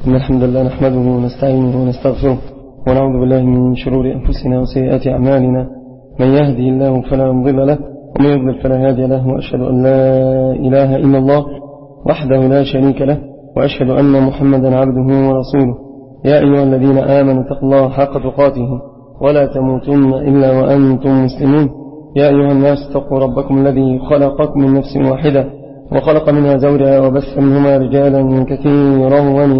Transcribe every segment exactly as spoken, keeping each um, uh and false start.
إن الحمد لله نحمده ونستعينه ونستغفره ونعوذ بالله من شرور أنفسنا وسيئات أعمالنا. من يهدي الله فلا مضل له ومن يضلل فلا هادي له، وأشهد أن لا إله إلا الله وحده لا شريك له، وأشهد أن محمدا عبده ورسوله. يا أيها الذين آمنوا اتقوا الله حق تقاته ولا تموتن إلا وأنتم مسلمون. يا أيها الناس اتقوا ربكم الذي خلقكم من نفس واحدة وخلق منها زوجها وبث منهما رجالا كثيرا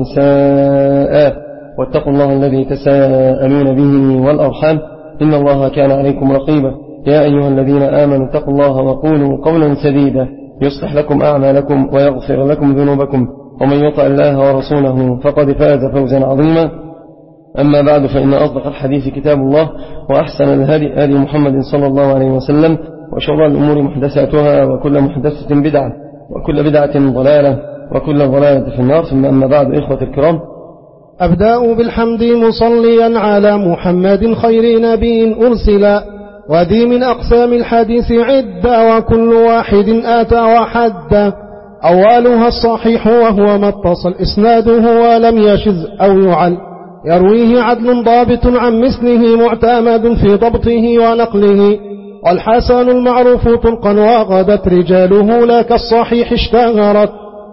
ونساء، واتقوا الله الذي تساءلون به والأرحام إن الله كان عليكم رقيبا. يا أيها الذين آمنوا اتقوا الله وقولوا قولا سديدا يصلح لكم أعمالكم ويغفر لكم ذنوبكم، ومن يطع الله ورسوله فقد فاز فوزا عظيما. أما بعد، فإن أصدق الحديث كتاب الله، وأحسن الهدي هدي محمد صلى الله عليه وسلم، وشر الأمور محدثاتها، وكل محدثة بدعة، وكل بدعة ضلالة، وكل ضلالة في النار. ثم أما بعد، إخوة الكرام، أبدأ بالحمد مصليا على محمد خير نبي أرسلا، وذي من أقسام الحديث عدة، وكل واحد آتى وحد. أولها الصحيح وهو ما اتصل إسناده ولم يشذ أو يعل، يرويه عدل ضابط عن مثله معتمد في ضبطه ونقله. والحسن المعروف طلقا وغدت رجاله لا كالصحيح اشتهرت،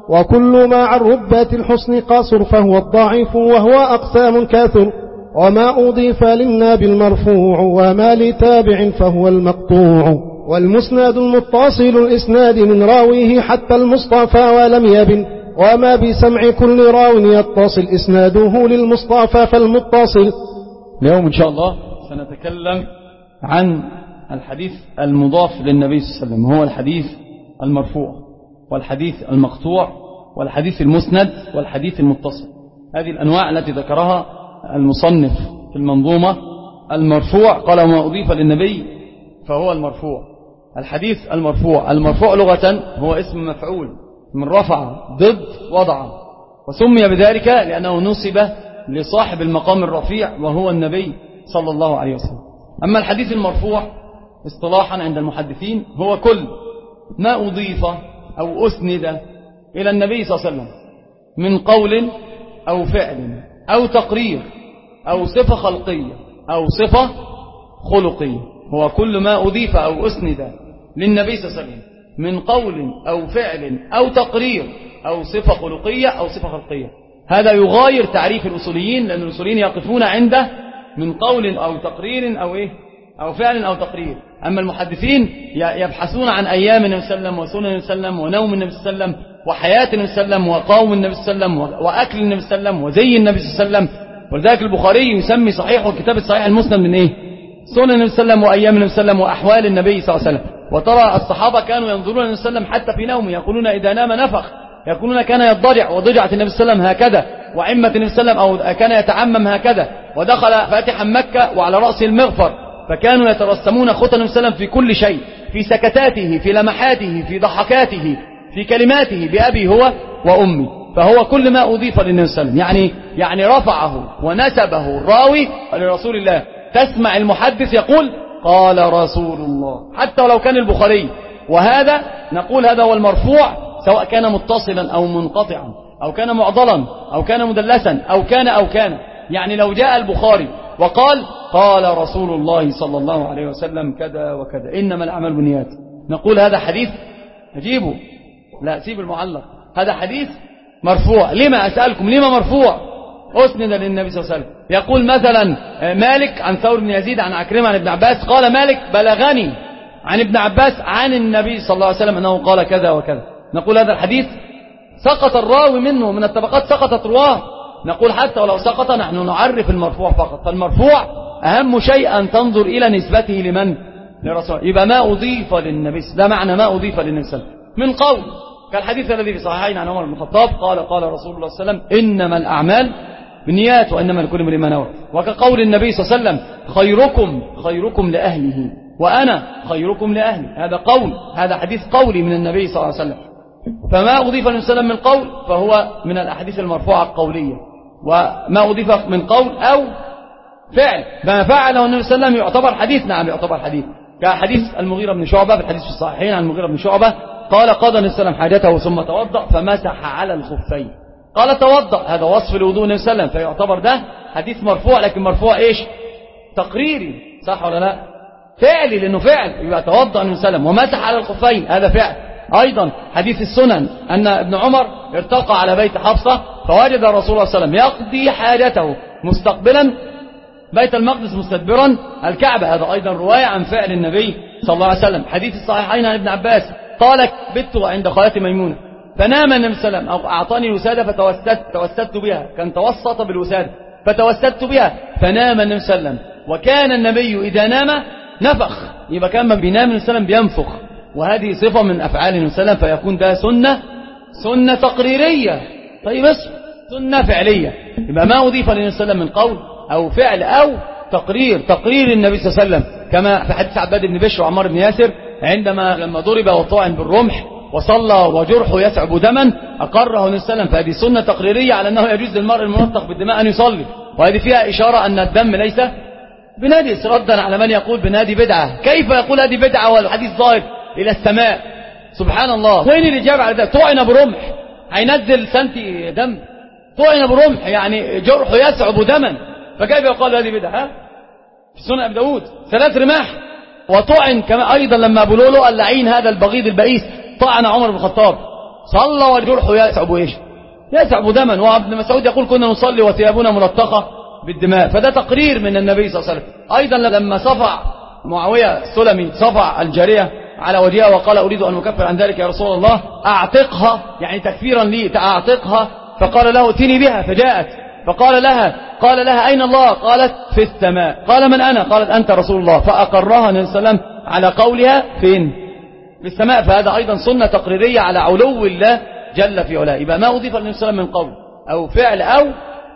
وكل ما عن ربة الحسن قاصر فهو الضعيف، وهو أقسام كاثر. وما أضيف للناب المرفوع، وما لتابع فهو المقطوع. والمسند المتصل الإسناد من راويه حتى المصطفى ولم يبن، وما بسمع كل راو يتصل إسناده للمصطفى فالمتصل. اليوم إن شاء الله سنتكلم عن الحديث المضاف للنبي صلى الله عليه وسلم، هو الحديث المرفوع والحديث المقطوع والحديث المسند والحديث المتصل. هذه الأنواع التي ذكرها المصنف في المنظومة. المرفوع قال ما أضيف للنبي فهو المرفوع. الحديث المرفوع، المرفوع لغة هو اسم مفعول من رفع ضد وضع، وسمي بذلك لأنه نصب لصاحب المقام الرفيع وهو النبي صلى الله عليه وسلم. أما الحديث المرفوع اصطلاحا عند المحدثين هو كل ما أضيف أو أسند إلى النبي صلى الله عليه وسلم من قول أو فعل أو تقرير أو صفة خلقية أو صفة خلقية. هو كل ما أضيف أو أسند للنبي صلى الله عليه وسلم من قول أو فعل أو تقرير أو صفة خلقية أو صفة خلقية. هذا يغاير تعريف الأصوليين، لأن الأصوليين يقفون عنده من قول أو تقرير أو إيه أو فعل أو تقرير. أما المحدثين يبحثون عن أيام النبي صلى الله عليه وسلم وسنن النبي صلى الله عليه وسلم ونوم النبي صلى الله عليه وسلم وحياة النبي صلى الله عليه وسلم وقوم النبي صلى الله عليه وسلم وأكل النبي صلى الله عليه وسلم وزي النبي صلى الله عليه وسلم. ولذلك البخاري يسمي صحيح وكتاب الصحيح المسند من إيه؟ سنن النبي صلى الله عليه وسلم وأيام النبي صلى الله عليه وسلم وأحوال النبي صلى الله عليه وسلم. وترى الصحابة كانوا ينظرون النبي صلى الله عليه وسلم حتى في نومه، يقولون إذا نام نفخ، يقولون كان يضجع وضجعة النبي صلى الله عليه وسلم هكذا، وعمة النبي صلى الله عليه وسلم أو كان يتعمم هكذا، ودخل فاتحا مكة وعلى رأسه المغفر، فكانوا يترسمون خطى النبي صلى الله عليه وسلم في كل شيء، في سكتاته، في لمحاته، في ضحكاته، في كلماته، بأبي هو وأمي. فهو كل ما أضيف للنبي صلى الله عليه وسلم، يعني يعني رفعه ونسبه الراوي لرسول الله. تسمع المحدث يقول قال رسول الله، حتى ولو كان البخاري. وهذا نقول هذا هو المرفوع، سواء كان متصلا أو منقطعا أو كان معضلا أو كان مدلسا أو كان أو كان يعني لو جاء البخاري وقال قال رسول الله صلى الله عليه وسلم كذا وكذا، إنما الأعمال بالنيات، نقول هذا حديث أجيبه، لا سيب المعلق، هذا حديث مرفوع. لما أسألكم لما مرفوع؟ أسند للنبي صلى الله عليه وسلم. يقول مثلا مالك عن ثور بن يزيد عن عكرمة عن ابن عباس قال مالك بلغني عن ابن عباس عن النبي صلى الله عليه وسلم أنه قال كذا وكذا. نقول هذا الحديث سقط الراوي منه، من الطبقات سقطت رواه. نقول حتى ولو سقط نحن نعرف المرفوع فقط. فالمرفوع أهم شيء أن تنظر إلى نسبته لمن؟ لرسول. يبقى ما أضيف للنبي، ده معنى ما أضيف للنبي صلى الله عليه وسلم من قول، كالحديث الذي في صحيحين عن عمر بن الخطاب قال قال رسول الله صلى الله عليه وسلم إنما الأعمال بالنيات وإنما لكل امرئ ما نوى. وكقول النبي صلى الله عليه وسلم خيركم خيركم لأهله وأنا خيركم لأهلي. هذا قول، هذا حديث قولي من النبي صلى الله عليه وسلم. فما أضيف للنبي صلى الله عليه وسلم من قول فهو من الأحاديث المرفوعة القولية، وما أضيف من قول أو فعل ما فعله النبي صلى الله عليه وسلم يعتبر حديث. نعم يعتبر حديث، كحديث المغيرة بن شعبة في الحديث في الصحيحين عن المغيرة بن شعبة قال قضى النبي صلى الله عليه وسلم حاجته ثم توضأ فمسح على الخفين. قال توضأ، هذا وصف الوضوء النبي صلى الله عليه وسلم، فيعتبر ده حديث مرفوع، لكن مرفوع إيش؟ تقريري، صح ولا لا؟ فعلي، لأنه فعل، يبقى توضأ النبي صلى الله عليه وسلم ومسح على الخفين، هذا فعل. أيضا حديث السنن أن ابن عمر ارتقى على بيت حفصة فوجد رسول الله صلى الله عليه وسلم يقضي حاجته مستقبلا بيت المقدس مستدبرا الكعبة، هذا أيضا رواية عن فعل النبي صلى الله عليه وسلم. حديث الصحيحين عن ابن عباس قال بت عند خالتي ميمونة فنام النبي صلى الله عليه وسلم أو أعطاني وسادة فتوسدت توسدت بها، كان توسط بالوسادة فتوسدت بها فنام النبي صلى الله عليه وسلم، وكان النبي إذا نام نفخ، يبقى كان من بينام النبي صلى الله عليه وسلم بينفخ، وهذه صفة من أفعال النبي صلى الله عليه وسلم، فيكون ده سنة سنة تقريرية. طيب اسم سنة فعلية، يبقى ما أضيف للنبي صلى الله عليه وسلم من قول أو فعل أو تقرير، تقرير النبي صلى الله عليه وسلم، كما في حديث عباد بن بشر وعمار بن ياسر عندما لما ضرب وطعن بالرمح وصلى وجرحه يسعب دما أقره النبي صلى الله عليه وسلم، فهذه سنة تقريرية على أنه يجوز للمرء المنطق بالدماء أن يصلي، وهذه فيها إشارة أن الدم ليس بنادي، ردا على من يقول بنادي بدعة. كيف يقول هذه بدعة والحديث ظاهر إلى السماء؟ سبحان الله. وين الإجابة على ده؟ طعن برمح هينزل سنتي دم، طعن برمح يعني جرحه يسعب دما، فكيف يقال هذه بدعة؟ في سنة أبي داود ثلاث رماح. وطعن كما أيضا لما أبو لولو اللعين هذا البغيض البئيس طعن عمر بن الخطاب صلى وجرحه يسعب إيش؟ يسعب دما، وابن مسعود يقول كنا نصلي وثيابنا ملطخة بالدماء، فده تقرير من النبي صلى الله عليه وسلم. أيضا لما صفع معاوية السلمي صفع الجارية على وجهها وقال أريد أن أكفر عن ذلك يا رسول الله، أعتقها يعني تكفيرا لي، أعتقها، فقال له ائتني بها، فجاءت فقال لها قال لها أين الله؟ قالت في السماء. قال من أنا؟ قالت أنت رسول الله، فأقرها النبي صلى الله عليه وسلم على قولها فين؟ في السماء، فهذا أيضا سنة تقريرية على علو الله جل في علاه. يبقى ما أضيف للنبي صلى الله عليه وسلم من قول أو فعل أو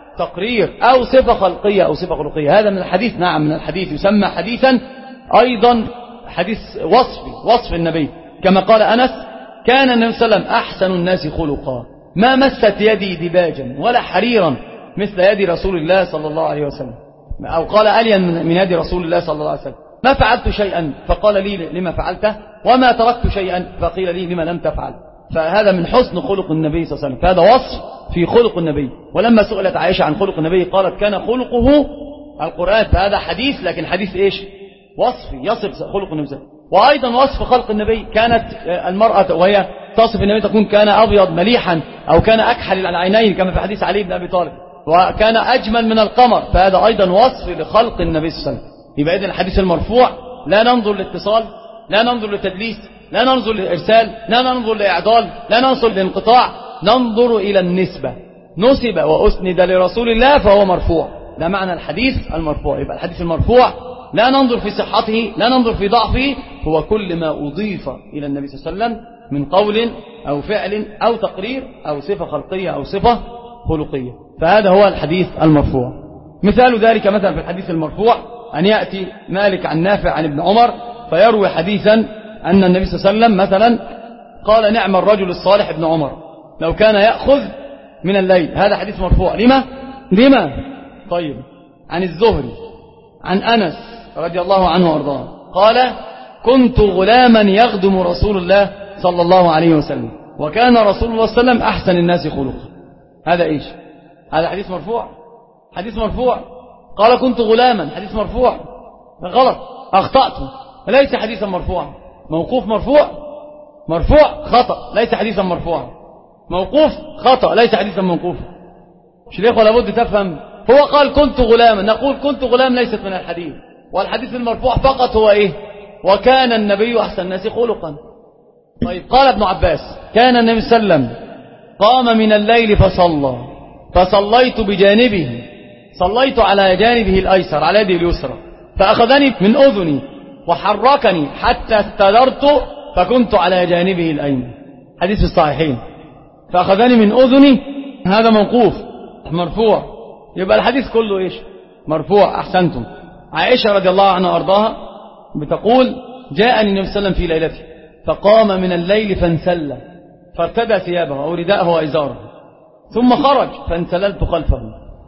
تقرير أو صفة خلقية أو صفة خلقية، هذا من الحديث، نعم من الحديث، يسمى حديثا أيضا حديث وصفي، وصف النبي، كما قال أنس كان النبي صلى الله عليه وسلم أحسن الناس خلقا ما مست يدي دباجا ولا حريرا مثل يد رسول الله صلى الله عليه وسلم، أو قال ألين من يد رسول الله صلى الله عليه وسلم. ما فعلت شيئا فقال لي لما فعلته، وما تركت شيئا فقيل لي لما لم تفعل. فهذا من حسن خلق النبي صلى الله عليه وسلم، فهذا وصف في خلق النبي. ولما سئلت عائشة عن خلق النبي قالت كان خلقه القرآن، فهذا حديث، لكن حديث إيش؟ وصفي يصف خلق النبي صلى الله عليه وسلم. وأيضا وصف خلق النبي، كانت المرأة وهي تصف النبي تكون كان أبيض مليحا أو كان أكحل العينين كما في حديث علي بن أبي طالب، وكان أجمل من القمر، فهذا أيضا وصف لخلق النبي صلى الله عليه وسلم. يبقى إذن الحديث المرفوع لا ننظر للاتصال، لا ننظر للتدليس، لا ننظر للإرسال، لا ننظر لإعضال، لا ننظر للانقطاع، ننظر إلى النسبة، نسب وأسند لرسول الله فهو مرفوع، ده معنى الحديث المرفوع. يبقى الحديث المرفوع لا ننظر في صحته، لا ننظر في ضعفه، هو كل ما أضيف إلى النبي صلى الله عليه وسلم من قول أو فعل أو تقرير أو صفة خلقية أو صفة خلقية، فهذا هو الحديث المرفوع. مثال ذلك مثلا في الحديث المرفوع أن يأتي مالك عن نافع عن ابن عمر فيروي حديثا أن النبي صلى الله عليه وسلم مثلا قال نعم الرجل الصالح ابن عمر لو كان يأخذ من الليل، هذا حديث مرفوع. لما؟ لما؟ طيب عن الزهري عن أنس رضي الله عنه وارضاه قال كنت غلاما يخدم رسول الله صلى الله عليه وسلم وكان رسول الله صلى الله عليه وسلم أحسن الناس خلقا. هذا إيش؟ هذا حديث مرفوع، حديث مرفوع. قال كنت غلاما، حديث مرفوع، غلط، أخطأت، ليس حديثا مرفوعا. موقوف مرفوع، مرفوع خطأ، ليس حديثا مرفوعا. موقوف خطأ، ليس حديثا موقوفا. مش ليه ولا بد تفهم. هو قال كنت غلاما، نقول كنت غلام ليست من الحديث، والحديث المرفوع فقط هو إيه؟ وكان النبي أحسن الناس خلقا. طيب قال ابن عباس كان النبي صلى الله عليه وسلم قام من الليل فصلى فصليت بجانبه، صليت على جانبه الأيسر على يده اليسرى، فأخذني من أذني وحركني حتى استدرت فكنت على جانبه الأيمن. حديث الصحيحين. فأخذني من أذني، هذا موقوف. مرفوع يبقى الحديث كله إيش؟ مرفوع. أحسنتم. عائشة رضي الله عنها وأرضاها بتقول جاءني النبي صلى الله عليه وسلم في ليلته فقام من الليل فانسل فارتدى ثيابه أو رداءه وإزاره ثم خرج فانسللت خلفه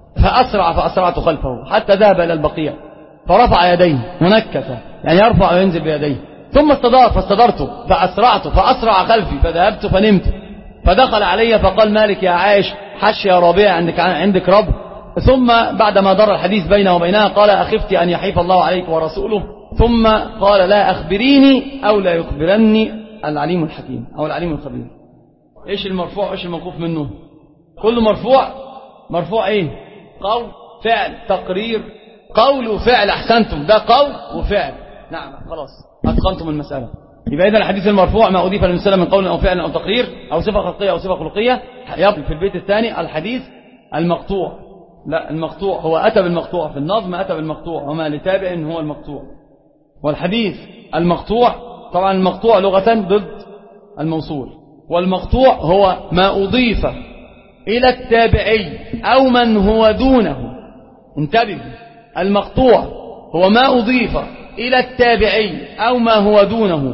فأسرع فأسرعت خلفه حتى ذهب إلى البقيع فرفع يديه ونكت يعني يرفع وينزل بيديه ثم استدار فاستدرت فأسرعت فأسرع خلفي فذهبت فنمت فدخل علي فقال مالك يا عائش حش يا ربيع عندك عندك رب. ثم بعدما دار الحديث بينه وبينها قال أخفت أن يحيف الله عليك ورسوله. ثم قال لا أخبريني أو لا يخبرني العليم الحكيم أو العليم الخبير. إيش المرفوع إيش الموقوف منه؟ كل مرفوع مرفوع إيه؟ قول فعل تقرير قول وفعل. أحسنتم، ده قول وفعل. نعم خلاص أتقنتم المسألة. يبقى إذن الحديث المرفوع ما أضيف للمسألة من قول أو فعل أو تقرير أو صفة خلقية أو صفة خلقية. يبقى في البيت الثاني الحديث المقطوع. لا المقطوع هو أتى بالمقطوع في النظم، أتى بالمقطوع وما لتابع هو المقطوع. والحديث المقطوع طبعا المقطوع لغة ضد الموصول، والمقطوع هو ما أضيف إلى التابعي أو من هو دونه. انتبه، المقطوع هو ما أضيف إلى التابعي أو ما هو دونه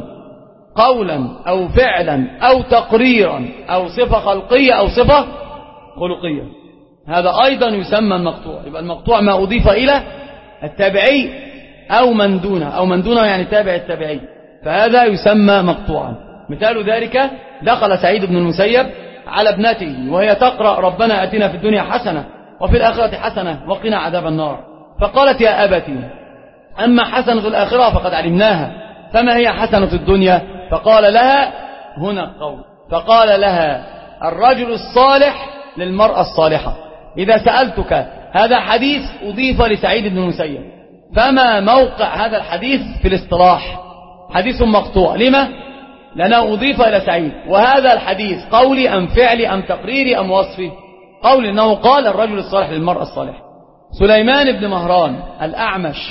قولا أو فعلا أو تقريرا أو صفة خلقية أو صفة خلقية. هذا أيضا يسمى المقطوع. يبقى المقطوع ما أضيف إلى التابعي أو من دونه، أو من دونه يعني تابع التابعي، فهذا يسمى مقطوعا. مثال ذلك دخل سعيد بن المسيب على ابنته وهي تقرأ ربنا أتنا في الدنيا حسنة وفي الآخرة حسنة وقنا عذاب النار، فقالت يا أبتي أما حسنة الآخرة فقد علمناها فما هي حسنة الدنيا؟ فقال لها هنا قول، فقال لها الرجل الصالح للمرأة الصالحة. إذا سألتك هذا حديث أضيف لسعيد بن المسيب، فما موقع هذا الحديث في الاصطلاح؟ حديث مقطوع. لما؟ لأنه أضيف إلى سعيد. وهذا الحديث قولي أم فعلي أم تقريري أم وصفي؟ قولي أنه قال الرجل الصالح للمرأة الصالحة. سليمان بن مهران الأعمش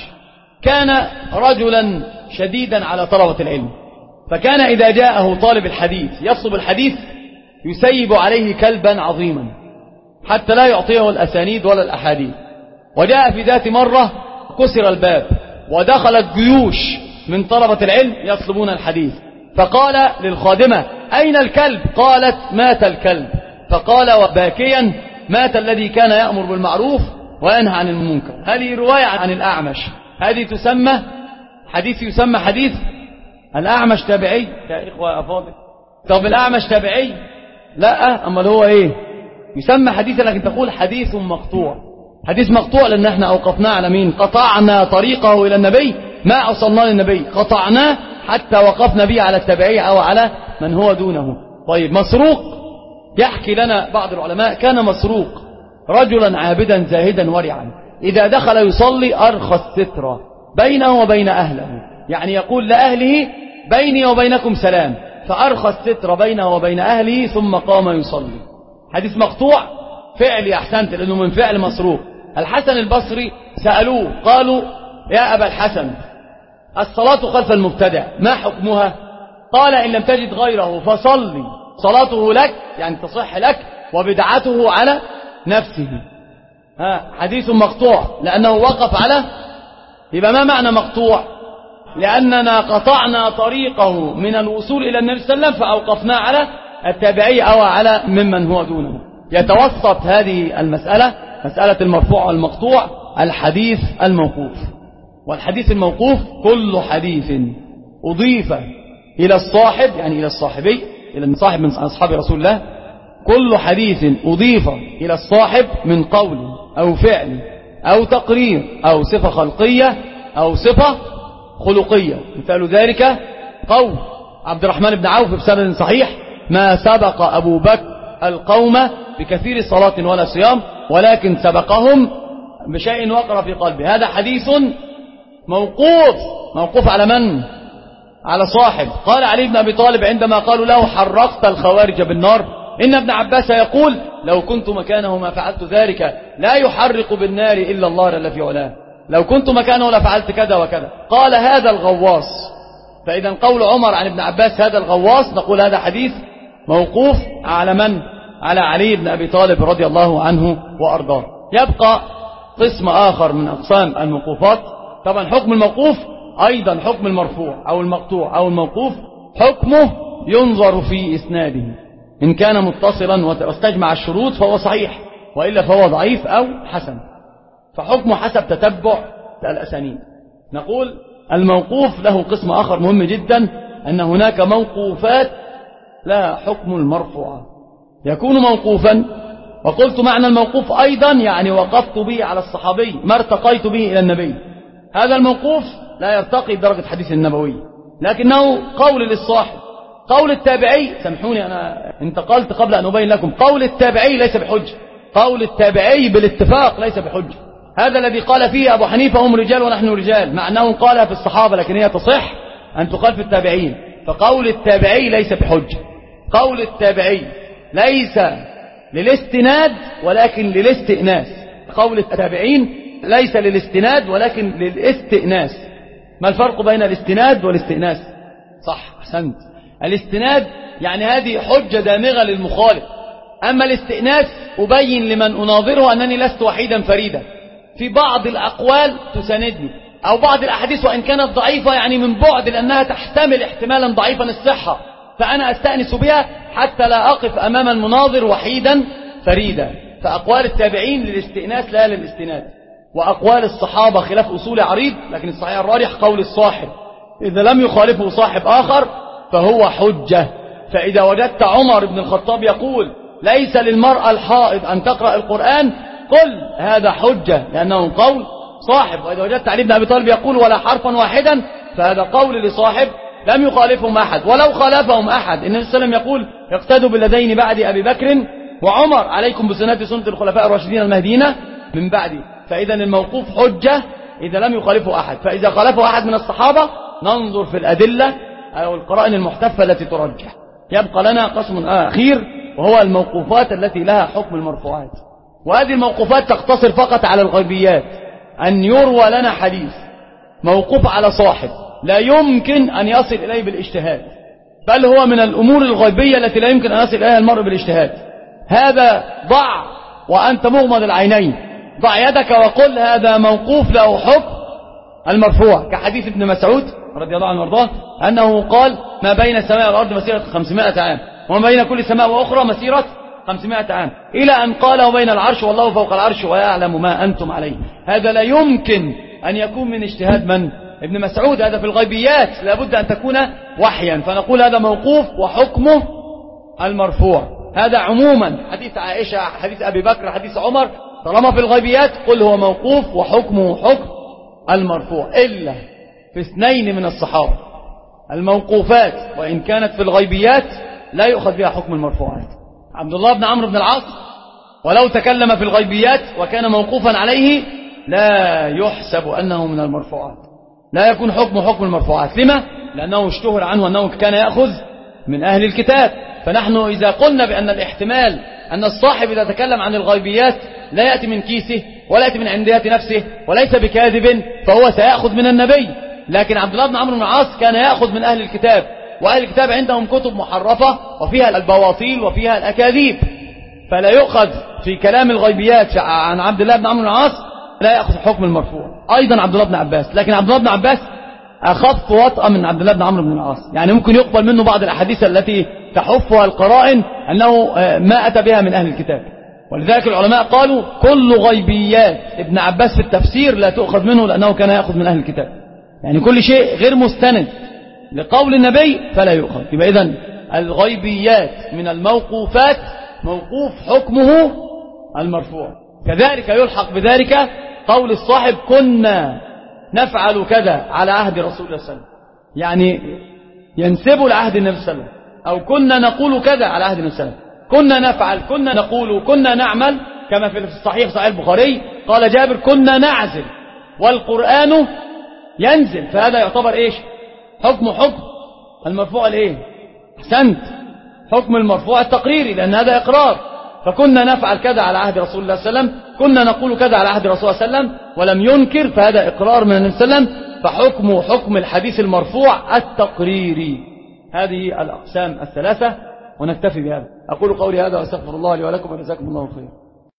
كان رجلا شديدا على طلبة العلم، فكان إذا جاءه طالب الحديث يطلب الحديث يسيب عليه كلبا عظيما حتى لا يعطيه الأسانيد ولا الأحاديث. وجاء في ذات مرة كسر الباب ودخلت جيوش من طلبة العلم يطلبون الحديث، فقال للخادمة أين الكلب؟ قالت مات الكلب. فقال وباكيا مات الذي كان يأمر بالمعروف وينهى عن المنكر. هذه رواية عن الأعمش، هذه تسمى حديث يسمى حديث الأعمش تابعي يا إخوة أفاضل. طب الأعمش تابعي؟ لا، أما هو إيه؟ يسمى حديث، لكن تقول حديث مقطوع. حديث مقطوع لأن احنا أوقفناه على مين؟ قطعنا طريقه إلى النبي، ما أوصلنا للنبي، قطعناه حتى وقفنا به على التابعي أو على من هو دونه. طيب مسروق، يحكي لنا بعض العلماء كان مسروق رجلا عابدا زاهدا ورعا، إذا دخل يصلي أرخى الستر بينه وبين أهله، يعني يقول لأهله بيني وبينكم سلام، فأرخى الستر بينه وبين أهله ثم قام يصلي. حديث مقطوع فعلي. أحسنت، لأنه من فعل مسروق. الحسن البصري سألوه قالوا يا أبا الحسن الصلاة خلف المبتدع ما حكمها؟ قال إن لم تجد غيره فصلي، صلاته لك يعني تصح لك وبدعته على نفسه. ها حديث مقطوع لأنه وقف على. يبقى ما معنى مقطوع؟ لأننا قطعنا طريقه من الوصول إلى النبي صلى الله عليه وسلم فأوقفنا على التابعي أو على ممن هو دونه. يتوسط هذه المسألة مسألة المرفوع والمقطوع الحديث الموقوف. والحديث الموقوف كل حديث أضيف إلى الصاحب يعني إلى الصاحبي إلى الصاحب من أصحاب رسول الله، كل حديث أضيف إلى الصاحب من قول أو فعل أو تقرير أو صفة خلقية أو صفة خلقية. مثال ذلك قول عبد الرحمن بن عوف بسند صحيح ما سبق أبو بكر القوم بكثير صلاة ولا صيام ولكن سبقهم بشيء وقر في قلبه. هذا حديث موقوف. موقوف على من؟ على صاحب. قال علي بن أبي طالب عندما قالوا له حرقت الخوارج بالنار، إن ابن عباس يقول لو كنت مكانه ما فعلت ذلك، لا يحرق بالنار إلا الله جل في علاه، لو كنت مكانه لفعلت كذا وكذا. قال هذا الغواص. فإذا قول عمر عن ابن عباس هذا الغواص، نقول هذا حديث موقوف على من؟ على علي بن أبي طالب رضي الله عنه وأرضاه. يبقى قسم آخر من أقسام الموقوفات. طبعا حكم الموقوف أيضا حكم المرفوع أو المقطوع أو الموقوف، حكمه ينظر في إسناده، إن كان متصلا واستجمع الشروط فهو صحيح، وإلا فهو ضعيف أو حسن، فحكمه حسب تتبع الأسانيد. نقول الموقوف له قسم آخر مهم جدا، أن هناك موقوفات لها حكم المرفوع. يكون موقوفا وقلت معنى الموقوف أيضا يعني وقفت به على الصحابي ما ارتقيت به إلى النبي. هذا الموقوف لا يرتقي بدرجة حديث النبوي لكنه قول للصاحب. قول التابعي، سامحوني أنا انتقلت قبل أن أبين لكم، قول التابعي ليس بحجة. قول التابعي بالاتفاق ليس بحجة. هذا الذي قال فيه أبو حنيفة هم رجال ونحن رجال، مع أنه قالها في الصحابة لكن هي تصح أن تقال في التابعين. فقول التابعي ليس بحجة. قول التابعي ليس للاستناد ولكن للاستئناس. قول التابعين ليس للاستناد ولكن للاستئناس. ما الفرق بين الاستناد والاستئناس؟ صح، أحسنت. الاستناد يعني هذه حجة دامغة للمخالف، أما الاستئناس أبين لمن أناظره أنني لست وحيدا فريدا، في بعض الأقوال تساندني أو بعض الأحاديث وإن كانت ضعيفة يعني من بعد لأنها تحتمل احتمالا ضعيفا الصحة، فأنا أستأنس بها حتى لا أقف أمام المناظر وحيدا فريدا. فأقوال التابعين للاستئناس لا للاستناد، وأقوال الصحابة خلاف أصول عريض، لكن الصحيح الراجح قول الصاحب إذا لم يخالفه صاحب آخر فهو حجة. فإذا وجدت عمر بن الخطاب يقول ليس للمرأة الحائض أن تقرأ القرآن قل هذا حجة لأنه قول صاحب. وإذا وجدت علي بن أبي طالب يقول ولا حرفا واحدا فهذا قول لصاحب لم يخالفهم أحد. ولو خالفهم أحد النبي صلى الله عليه وسلم يقول اقتدوا بالذين بعد أبي بكر وعمر عليكم بسنة سنة الخلفاء الراشدين المهديين من بعدي. فإذا الموقوف حجة إذا لم يخالفه أحد. فإذا خالفه أحد من الصحابة ننظر في الأدلة أو القرائن المحتفة التي ترجح. يبقى لنا قسم أخير وهو الموقوفات التي لها حكم المرفوعات، وهذه الموقوفات تقتصر فقط على الغيبيات. أن يروى لنا حديث موقوف على صاحب لا يمكن أن يصل إليه بالاجتهاد، بل هو من الأمور الغيبية التي لا يمكن أن يصل إليها المرء بالاجتهاد. هذا ضع وأنت مغمض العينين، ضع يدك وقل هذا موقوف له حكم المرفوع، كحديث ابن مسعود رضي الله عنه وارضاه أنه قال ما بين السماء والأرض مسيرة خمسمائة عام وما بين كل سماء وأخرى مسيرة خمسمائة عام، إلى أن قال وبين العرش والله فوق العرش ويعلم ما أنتم عليه. هذا لا يمكن أن يكون من اجتهاد من؟ ابن مسعود. هذا في الغيبيات لابد أن تكون وحيا، فنقول هذا موقوف وحكمه المرفوع. هذا عموما حديث عائشة، حديث أبي بكر، حديث عمر، طالما في الغيبيات قل هو موقوف وحكمه حكم المرفوع، إلا في اثنين من الصحابة الموقوفات وإن كانت في الغيبيات لا يؤخذ بها حكم المرفوعات. عبد الله بن عمرو بن العاص ولو تكلم في الغيبيات وكان موقوفا عليه لا يحسب أنه من المرفوعات، لا يكون حكم حكم المرفوعات. لما؟ لأنه اشتهر عنه أنه كان يأخذ من أهل الكتاب. فنحن إذا قلنا بأن الاحتمال أن الصاحب إذا تكلم عن الغيبيات لا يأتي من كيسه ولا يأتي من عنديات نفسه وليس بكاذب فهو سيأخذ من النبي. لكن عبد الله بن عمرو بن العاص كان يأخذ من أهل الكتاب، وأهل الكتاب عندهم كتب محرفة وفيها البواطيل وفيها الأكاذيب، فلا يؤخذ في كلام الغيبيات عن عبد الله بن عمرو بن العاص لا يأخذ حكم المرفوع. أيضا عبد الله بن عباس، لكن عبد الله بن عباس أخف وطأ من عبد الله بن عمرو بن العاص، يعني ممكن يقبل منه بعض الأحاديث التي تحفها القرائن أنه ما أتى بها من أهل الكتاب. ولذلك العلماء قالوا كل غيبيات ابن عباس في التفسير لا تؤخذ منه لأنه كان يأخذ من أهل الكتاب، يعني كل شيء غير مستند لقول النبي فلا يؤخذ. يبقى إذن الغيبيات من الموقوفات موقوف حكمه المرفوع. كذلك يلحق بذلك قول الصاحب كنا نفعل كذا على عهد رسول الله صلى الله عليه وسلم، يعني ينسب لعهد النبي صلى الله عليه وسلم، أو كنا نقول كذا على عهد النبي صلى الله عليه وسلم، كنا نفعل كنا نقول كنا نعمل، كما في الصحيح صحيح البخاري قال جابر كنا نعزل والقرآن ينزل، فهذا يعتبر إيش؟ حكم حكم المرفوع الإيه؟ أحسنت، حكم المرفوع التقريري، لأن هذا إقرار. فكنا نفعل كذا على عهد رسول الله صلى الله عليه وسلم، كنا نقول كذا على عهد رسول الله صلى الله عليه وسلم ولم ينكر، فهذا إقرار من النبي صلى الله عليه وسلم، فحكمه حكم الحديث المرفوع التقريري. هذه الأقسام الثلاثة ونكتفي بهذا. أقول قولي هذا وأستغفر الله لي ولكم وجزاكم الله خيرا.